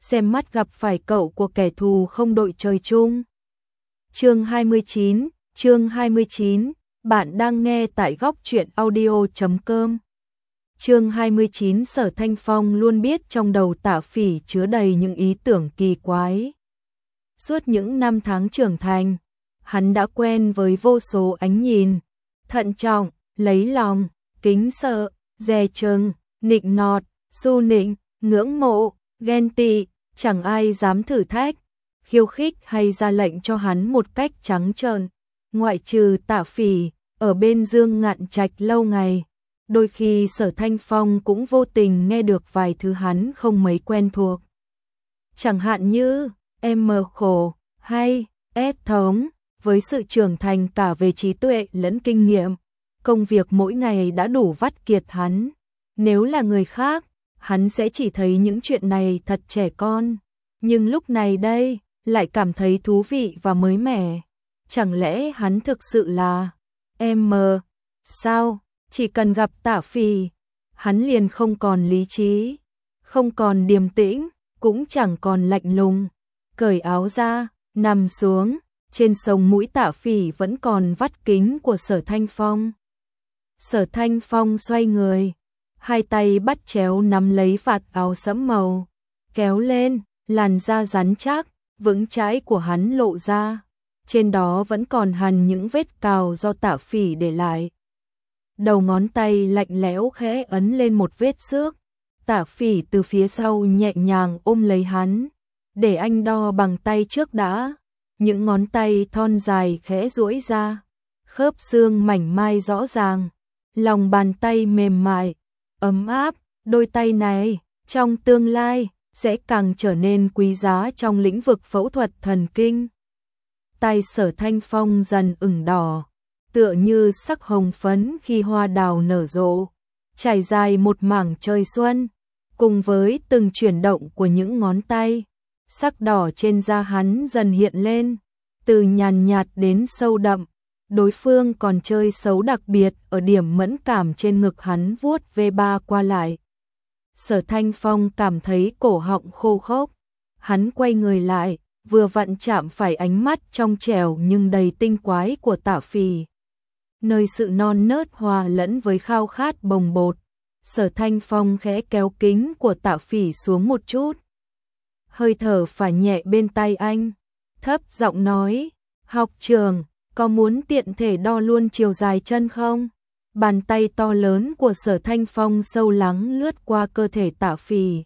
xem mắt gặp phải cậu của kẻ thù không đội trời chung. Chương 29, bạn đang nghe tại góc truyện audio.com. Chương 29. Sở Thanh Phong luôn biết trong đầu Tạ Phỉ chứa đầy những ý tưởng kỳ quái. Suốt những năm tháng trưởng thành, hắn đã quen với vô số ánh nhìn, thận trọng, lấy lòng, kính sợ, dè chừng, nịnh nọt, su nịnh, ngưỡng mộ, ghen tị, chẳng ai dám thử thách, khiêu khích hay ra lệnh cho hắn một cách trắng trợn, ngoại trừ Tạ Phỉ, ở bên Dương Ngạn Trạch lâu ngày. Đôi khi Sở Thanh Phong cũng vô tình nghe được vài thứ hắn không mấy quen thuộc. Chẳng hạn như M khổ hay S thống, với sự trưởng thành cả về trí tuệ lẫn kinh nghiệm, công việc mỗi ngày đã đủ vắt kiệt hắn. Nếu là người khác, hắn sẽ chỉ thấy những chuyện này thật trẻ con, nhưng lúc này đây, lại cảm thấy thú vị và mới mẻ. Chẳng lẽ hắn thực sự là M? Sao? Chỉ cần gặp Tạ Phỉ, hắn liền không còn lý trí, không còn điềm tĩnh, cũng chẳng còn lạnh lùng. Cởi áo ra, nằm xuống, trên sống mũi Tạ Phỉ vẫn còn vắt kính của Sở Thanh Phong. Sở Thanh Phong xoay người, hai tay bắt chéo nắm lấy vạt áo sẫm màu, kéo lên, làn da rắn chắc, vững chãi của hắn lộ ra. Trên đó vẫn còn hằn những vết cào do Tạ Phỉ để lại. Đầu ngón tay lạnh lẽo khẽ ấn lên một vết xước. Tạ Phỉ từ phía sau nhẹ nhàng ôm lấy hắn, để anh đo bằng tay trước đã. Những ngón tay thon dài khẽ duỗi ra, khớp xương mảnh mai rõ ràng, lòng bàn tay mềm mại, ấm áp. Đôi tay này, trong tương lai, sẽ càng trở nên quý giá trong lĩnh vực phẫu thuật thần kinh. Tay Sở Thanh Phong dần ửng đỏ, tựa như sắc hồng phấn khi hoa đào nở rộ, trải dài một mảng trời xuân. Cùng với từng chuyển động của những ngón tay, sắc đỏ trên da hắn dần hiện lên, từ nhàn nhạt đến sâu đậm. Đối phương còn chơi xấu đặc biệt ở điểm mẫn cảm trên ngực hắn vuốt V3 qua lại. Sở Thanh Phong cảm thấy cổ họng khô khốc, hắn quay người lại, vừa vặn chạm phải ánh mắt trong trẻo nhưng đầy tinh quái của Tạ Phỉ. Nơi sự non nớt hòa lẫn với khao khát bồng bột, Sở Thanh Phong khẽ kéo kính của Tạ Phỉ xuống một chút. Hơi thở phả nhẹ bên tai anh, thấp giọng nói, học trường, có muốn tiện thể đo luôn chiều dài chân không? Bàn tay to lớn của Sở Thanh Phong sâu lắng lướt qua cơ thể Tạ Phỉ,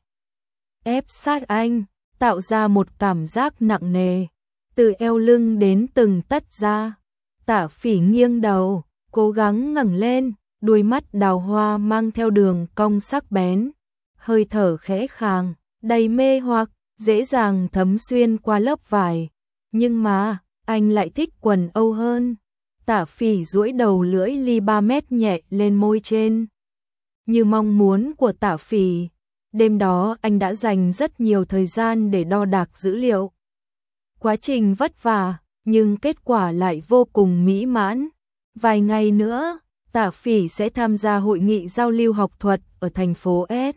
ép sát anh, tạo ra một cảm giác nặng nề, từ eo lưng đến từng tấc da. Tạ Phỉ nghiêng đầu, cố gắng ngẩng lên, đuôi mắt đào hoa mang theo đường cong sắc bén, hơi thở khẽ khàng, đầy mê hoặc, dễ dàng thấm xuyên qua lớp vải. Nhưng mà, anh lại thích quần âu hơn. Tạ Phỉ duỗi đầu lưỡi ly 3 mét nhẹ lên môi trên. Như mong muốn của Tạ Phỉ, đêm đó anh đã dành rất nhiều thời gian để đo đạc dữ liệu. Quá trình vất vả, nhưng kết quả lại vô cùng mỹ mãn. Vài ngày nữa, Tạ Phỉ sẽ tham gia hội nghị giao lưu học thuật ở thành phố S.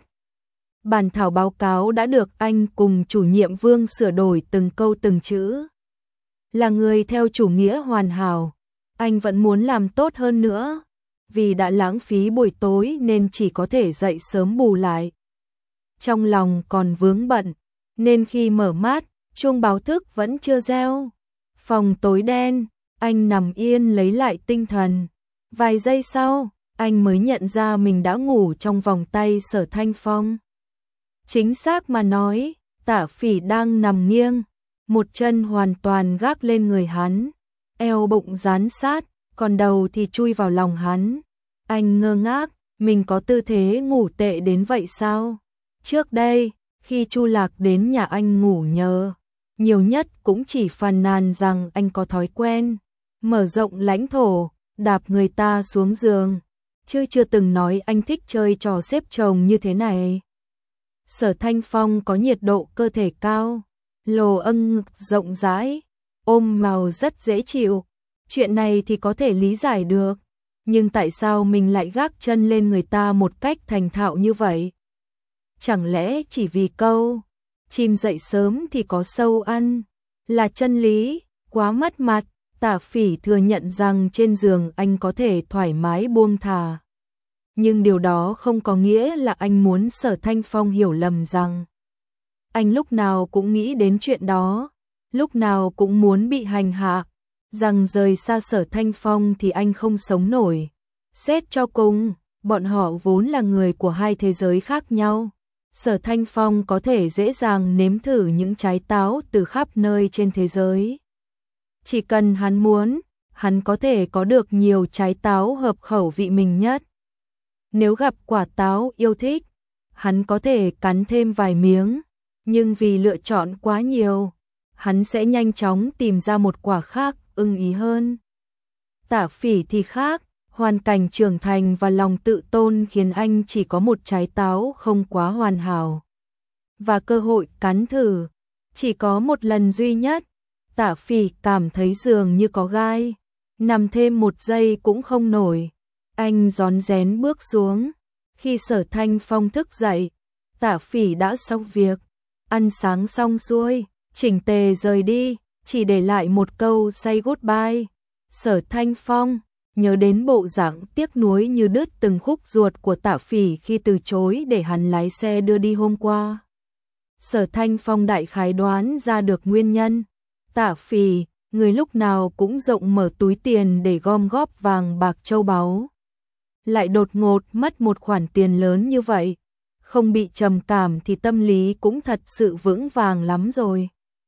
Bản thảo báo cáo đã được anh cùng chủ nhiệm Vương sửa đổi từng câu từng chữ. Là người theo chủ nghĩa hoàn hảo, anh vẫn muốn làm tốt hơn nữa, vì đã lãng phí buổi tối nên chỉ có thể dậy sớm bù lại. Trong lòng còn vướng bận, nên khi mở mắt, chuông báo thức vẫn chưa reo. Phòng tối đen, anh nằm yên lấy lại tinh thần. Vài giây sau, anh mới nhận ra mình đã ngủ trong vòng tay Sở Thanh Phong. Chính xác mà nói, Tạ Phỉ đang nằm nghiêng, một chân hoàn toàn gác lên người hắn, eo bụng dán sát, còn đầu thì chui vào lòng hắn. Anh ngơ ngác, mình có tư thế ngủ tệ đến vậy sao? Trước đây, khi Chu Lạc đến nhà anh ngủ nhờ, nhiều nhất cũng chỉ phàn nàn rằng anh có thói quen mở rộng lãnh thổ, đạp người ta xuống giường, chứ chưa từng nói anh thích chơi trò xếp chồng như thế này. Sở Thanh Phong có nhiệt độ cơ thể cao, lồ âng ngực rộng rãi, ôm màu rất dễ chịu. Chuyện này thì có thể lý giải được, nhưng tại sao mình lại gác chân lên người ta một cách thành thạo như vậy? Chẳng lẽ chỉ vì câu Chim dậy sớm thì có sâu ăn, là chân lý, quá mất mặt. Tả Phỉ thừa nhận rằng trên giường anh có thể thoải mái buông thả. Nhưng điều đó không có nghĩa là anh muốn Sở Thanh Phong hiểu lầm rằng anh lúc nào cũng nghĩ đến chuyện đó, lúc nào cũng muốn bị hành hạ, rằng rời xa Sở Thanh Phong thì anh không sống nổi. Xét cho cùng, bọn họ vốn là người của hai thế giới khác nhau. Sở Thanh Phong có thể dễ dàng nếm thử những trái táo từ khắp nơi trên thế giới. Chỉ cần hắn muốn, hắn có thể có được nhiều trái táo hợp khẩu vị mình nhất. Nếu gặp quả táo yêu thích, hắn có thể cắn thêm vài miếng, nhưng vì lựa chọn quá nhiều, hắn sẽ nhanh chóng tìm ra một quả khác ưng ý hơn. Tả Phỉ thì khác, hoàn cảnh trưởng thành và lòng tự tôn khiến anh chỉ có một trái táo không quá hoàn hảo. Và cơ hội cắn thử, chỉ có một lần duy nhất. Tả Phỉ cảm thấy dường như có gai, nằm thêm một giây cũng không nổi. Anh rón rén bước xuống. Khi Sở Thanh Phong thức dậy, Tả Phỉ đã xong việc, ăn sáng xong xuôi, chỉnh tề rời đi, chỉ để lại một câu say goodbye. Sở Thanh Phong nhớ đến bộ dạng tiếc nuối như đứt từng khúc ruột của Tả Phỉ khi từ chối để hắn lái xe đưa đi hôm qua. Sở Thanh Phong đại khái đoán ra được nguyên nhân. Tả Phỉ, người lúc nào cũng rộng mở túi tiền để gom góp vàng bạc châu báu, lại đột ngột mất một khoản tiền lớn như vậy, không bị trầm cảm thì tâm lý cũng thật sự vững vàng lắm rồi.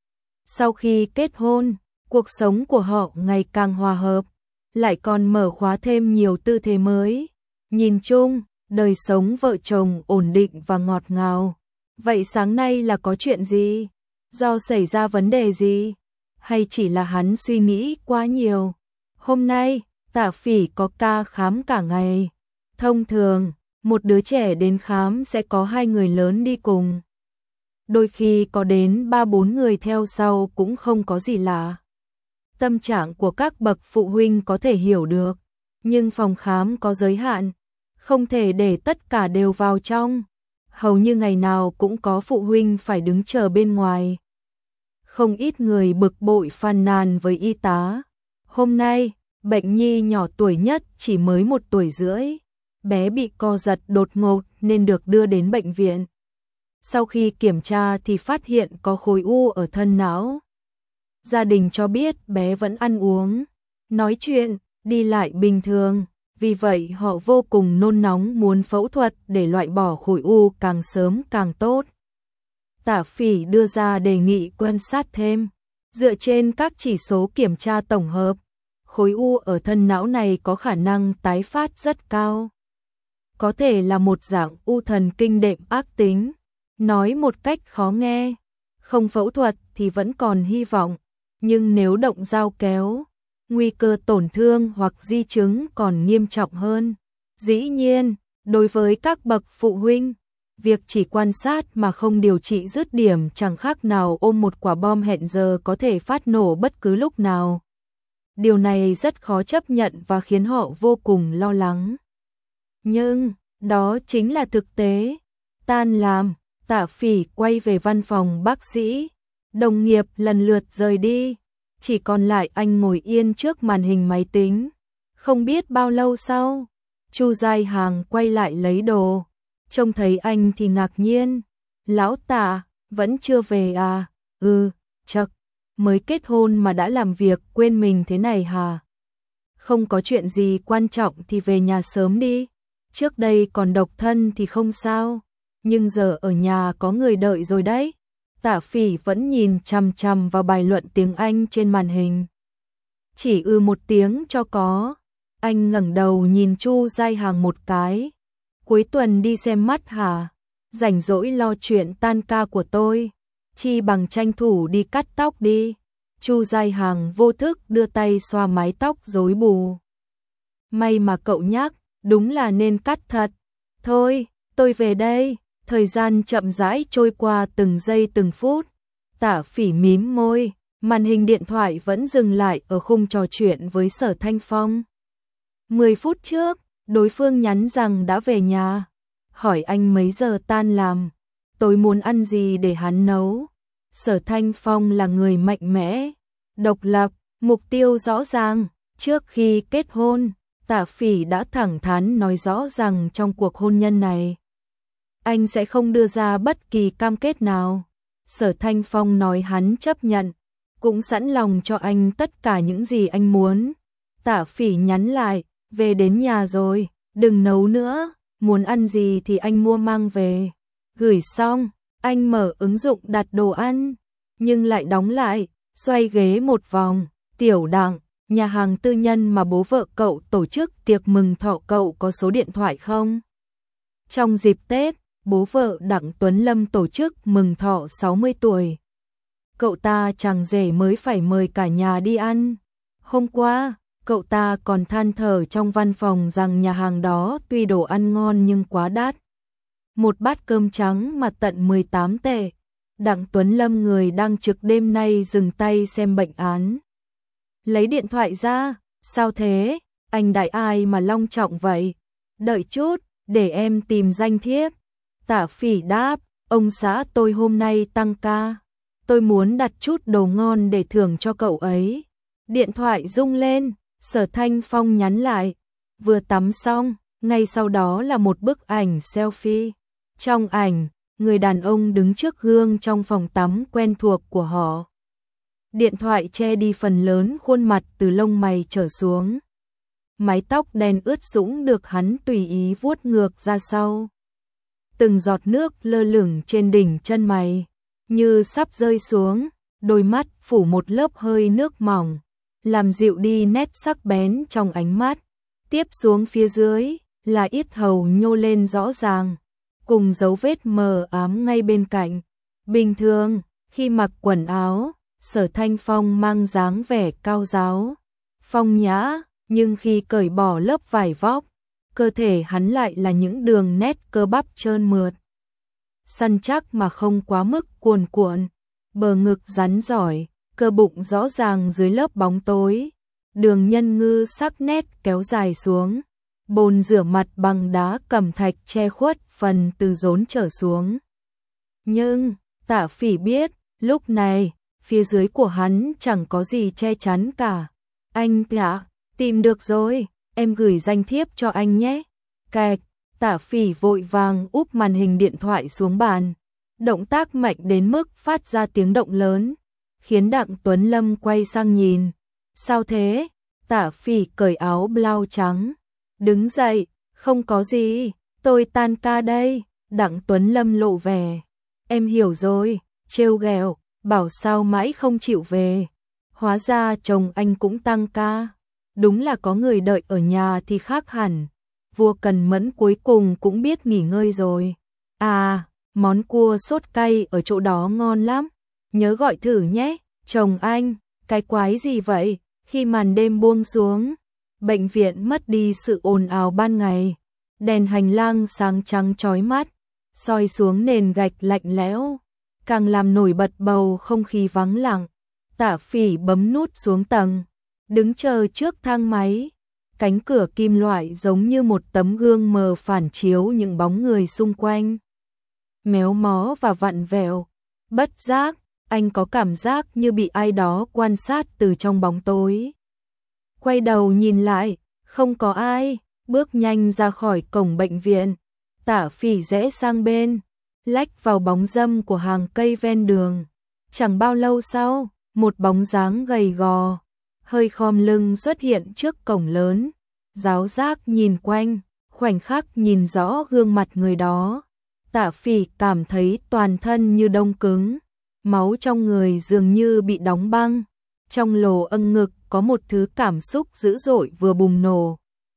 Sau khi kết hôn, cuộc sống của họ ngày càng hòa hợp, lại còn mở khóa thêm nhiều tư thế mới. Nhìn chung, đời sống vợ chồng ổn định và ngọt ngào. Vậy sáng nay là có chuyện gì? Do xảy ra vấn đề gì? Hay chỉ là hắn suy nghĩ quá nhiều? Hôm nay, Tả Phỉ có ca khám cả ngày. Thông thường, một đứa trẻ đến khám sẽ có hai người lớn đi cùng. Đôi khi có đến 3-4 người theo sau cũng không có gì lạ. Tâm trạng của các bậc phụ huynh có thể hiểu được, nhưng phòng khám có giới hạn, không thể để tất cả đều vào trong. Hầu như ngày nào cũng có phụ huynh phải đứng chờ bên ngoài. Không ít người bực bội phàn nàn với y tá. Hôm nay, bệnh nhi nhỏ tuổi nhất chỉ mới 1 tuổi rưỡi. Bé bị co giật đột ngột nên được đưa đến bệnh viện. Sau khi kiểm tra thì phát hiện có khối u ở thân não. Gia đình cho biết bé vẫn ăn uống, nói chuyện, đi lại bình thường. Vì vậy họ vô cùng nôn nóng muốn phẫu thuật để loại bỏ khối u càng sớm càng tốt. Tả Phỉ đưa ra đề nghị quan sát thêm. Dựa trên các chỉ số kiểm tra tổng hợp, khối u ở thân não này có khả năng tái phát rất cao. Có thể là một dạng u thần kinh đệm ác tính. Nói một cách khó nghe, không phẫu thuật thì vẫn còn hy vọng, nhưng nếu động dao kéo, nguy cơ tổn thương hoặc di chứng còn nghiêm trọng hơn. Dĩ nhiên, đối với các bậc phụ huynh, việc chỉ quan sát mà không điều trị dứt điểm chẳng khác nào ôm một quả bom hẹn giờ có thể phát nổ bất cứ lúc nào. Điều này rất khó chấp nhận và khiến họ vô cùng lo lắng. Nhưng, đó chính là thực tế. Tan làm, Tả Phỉ quay về văn phòng bác sĩ. Đồng nghiệp lần lượt rời đi. Chỉ còn lại anh ngồi yên trước màn hình máy tính. Không biết bao lâu sau, Chu Giai Hàng quay lại lấy đồ. Trông thấy anh thì ngạc nhiên. Lão Tả, vẫn chưa về à? Chậc, mới kết hôn mà đã làm việc quên mình thế này hả? Không có chuyện gì quan trọng thì về nhà sớm đi. Trước đây còn độc thân thì không sao, nhưng giờ ở nhà có người đợi rồi đấy. Tả Phỉ vẫn nhìn chằm chằm vào bài luận tiếng Anh trên màn hình. Chỉ một tiếng cho có. Anh ngẩng đầu nhìn Chu Giai Hàng một cái. Cuối tuần đi xem mắt hả? Rảnh rỗi lo chuyện tan ca của tôi, chi bằng tranh thủ đi cắt tóc đi. Chu Giai Hàng vô thức đưa tay xoa mái tóc rối bù. May mà cậu nhắc, đúng là nên cắt thật. Thôi, tôi về đây. Thời gian chậm rãi trôi qua từng giây từng phút. Tả Phỉ mím môi, màn hình điện thoại vẫn dừng lại ở khung trò chuyện với Sở Thanh Phong. 10 phút trước, đối phương nhắn rằng đã về nhà, hỏi anh mấy giờ tan làm. tối muốn ăn gì để hắn nấu. Sở Thanh Phong là người mạnh mẽ, độc lập, mục tiêu rõ ràng. Trước khi kết hôn, Tạ Phỉ đã thẳng thắn nói rõ rằng trong cuộc hôn nhân này, anh sẽ không đưa ra bất kỳ cam kết nào. Sở Thanh Phong nói hắn chấp nhận, cũng sẵn lòng cho anh tất cả những gì anh muốn. Tạ Phỉ nhắn lại, về đến nhà rồi, đừng nấu nữa, muốn ăn gì thì anh mua mang về. Gửi xong, anh mở ứng dụng đặt đồ ăn, nhưng lại đóng lại, xoay ghế một vòng. Tiểu Đặng, nhà hàng tư nhân mà bố vợ cậu tổ chức tiệc mừng thọ, cậu có số điện thoại không? Trong dịp Tết, bố vợ Đặng Tuấn Lâm tổ chức mừng thọ 60 tuổi. Cậu ta chàng rể mới phải mời cả nhà đi ăn. Hôm qua, cậu ta còn than thở trong văn phòng rằng nhà hàng đó tuy đồ ăn ngon nhưng quá đắt. Một bát cơm trắng mà tận 18 tệ. Đặng Tuấn Lâm người đang trực đêm nay dừng tay xem bệnh án. Lấy điện thoại ra, sao thế, anh đại ai mà long trọng vậy? Đợi chút, để em tìm danh thiếp. Tạ Phỉ đáp, ông xã tôi hôm nay tăng ca. Tôi muốn đặt chút đồ ngon để thưởng cho cậu ấy. Điện thoại rung lên, Sở Thanh Phong nhắn lại. Vừa tắm xong, ngay sau đó là một bức ảnh selfie. Trong ảnh, người đàn ông đứng trước gương trong phòng tắm quen thuộc của họ. Điện thoại che đi phần lớn khuôn mặt từ lông mày trở xuống. Mái tóc đen ướt sũng được hắn tùy ý vuốt ngược ra sau. Từng giọt nước lơ lửng trên đỉnh chân mày, như sắp rơi xuống, đôi mắt phủ một lớp hơi nước mỏng, làm dịu đi nét sắc bén trong ánh mắt. Tiếp xuống phía dưới là yết hầu nhô lên rõ ràng, cùng dấu vết mờ ám ngay bên cạnh. Bình thường, khi mặc quần áo, Sở Thanh Phong mang dáng vẻ cao giáo, phong nhã, nhưng khi cởi bỏ lớp vải vóc, cơ thể hắn lại là những đường nét cơ bắp trơn mượt, săn chắc mà không quá mức cuồn cuộn, bờ ngực rắn giỏi, cơ bụng rõ ràng dưới lớp bóng tối, đường nhân ngư sắc nét kéo dài xuống, bồn rửa mặt bằng đá cẩm thạch che khuất phần từ rốn trở xuống. Nhưng, Tạ Phỉ biết, lúc này, phía dưới của hắn chẳng có gì che chắn cả. Anh ạ, tìm được rồi, em gửi danh thiếp cho anh nhé. Cạch, Tạ Phỉ vội vàng úp màn hình điện thoại xuống bàn. Động tác mạnh đến mức phát ra tiếng động lớn, khiến Đặng Tuấn Lâm quay sang nhìn. Sao thế? Tạ Phỉ cởi áo blau trắng. Đứng dậy, không có gì, tôi tan ca đây. Đặng Tuấn Lâm lộ vẻ. Em hiểu rồi, trêu ghẹo, bảo sao mãi không chịu về. Hóa ra chồng anh cũng tăng ca. Đúng là có người đợi ở nhà thì khác hẳn. Vua Cần Mẫn cuối cùng cũng biết nghỉ ngơi rồi. À, món cua sốt cay ở chỗ đó ngon lắm. Nhớ gọi thử nhé. Chồng anh, cái quái gì vậy? Khi màn đêm buông xuống, bệnh viện mất đi sự ồn ào ban ngày. Đèn hành lang sáng trắng chói mắt, soi xuống nền gạch lạnh lẽo, càng làm nổi bật bầu không khí vắng lặng. Tạ Phỉ bấm nút xuống tầng, đứng chờ trước thang máy. Cánh cửa kim loại giống như một tấm gương mờ phản chiếu những bóng người xung quanh, méo mó và vặn vẹo. Bất giác, anh có cảm giác như bị ai đó quan sát từ trong bóng tối. Quay đầu nhìn lại, không có ai, bước nhanh ra khỏi cổng bệnh viện. Tạ Phỉ rẽ sang bên, lách vào bóng râm của hàng cây ven đường. Chẳng bao lâu sau, một bóng dáng gầy gò, hơi khom lưng xuất hiện trước cổng lớn. Giáo giác nhìn quanh, khoảnh khắc nhìn rõ gương mặt người đó. Tạ Phỉ cảm thấy toàn thân như đông cứng, máu trong người dường như bị đóng băng. Trong lỗ âng ngực có một thứ cảm xúc dữ dội vừa bùng nổ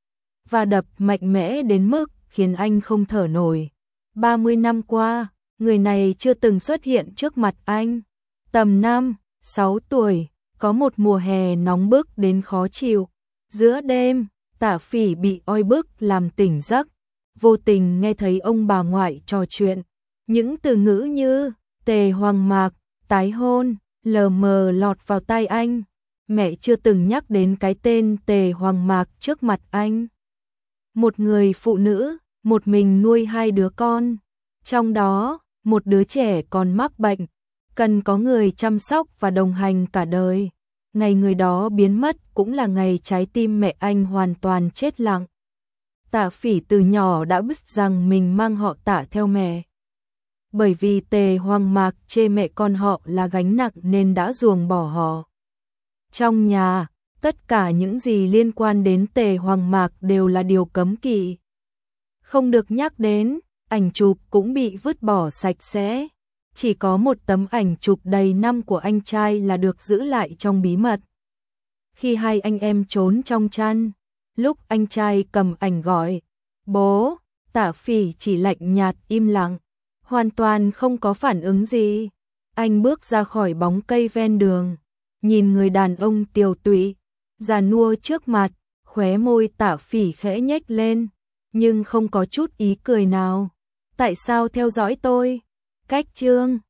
và đập mạnh mẽ đến mức khiến anh không thở nổi. 30 năm qua, người này chưa từng xuất hiện trước mặt anh. Tầm 5-6 tuổi, có một mùa hè nóng bức đến khó chịu. Giữa đêm, Tạ Phỉ bị oi bức làm tỉnh giấc, vô tình nghe thấy ông bà ngoại trò chuyện. Những từ ngữ như tề hoàng mạc, tái hôn, lờ mờ lọt vào tai anh. Mẹ chưa từng nhắc đến cái tên tề hoàng mạc trước mặt anh. Một người phụ nữ, một mình nuôi 2 đứa con. Trong đó, một đứa trẻ còn mắc bệnh, cần có người chăm sóc và đồng hành cả đời. Ngày người đó biến mất cũng là ngày trái tim mẹ anh hoàn toàn chết lặng. Tạ Phỉ từ nhỏ đã biết rằng mình mang họ Tạ theo mẹ. Bởi vì Tề Hoàng Mạc chê mẹ con họ là gánh nặng nên đã ruồng bỏ họ. Trong nhà, tất cả những gì liên quan đến Tề Hoàng Mạc đều là điều cấm kỵ. Không được nhắc đến, ảnh chụp cũng bị vứt bỏ sạch sẽ. Chỉ có một tấm ảnh chụp đầy năm của anh trai là được giữ lại trong bí mật. Khi hai anh em trốn trong chăn, lúc anh trai cầm ảnh gọi, bố, Tạ Phỉ chỉ lạnh nhạt im lặng, hoàn toàn không có phản ứng gì. Anh bước ra khỏi bóng cây ven đường, nhìn người đàn ông tiều tụy, già nua trước mặt, khóe môi Tạ Phỉ khẽ nhếch lên, nhưng không có chút ý cười nào. Tại sao theo dõi tôi? Cách chương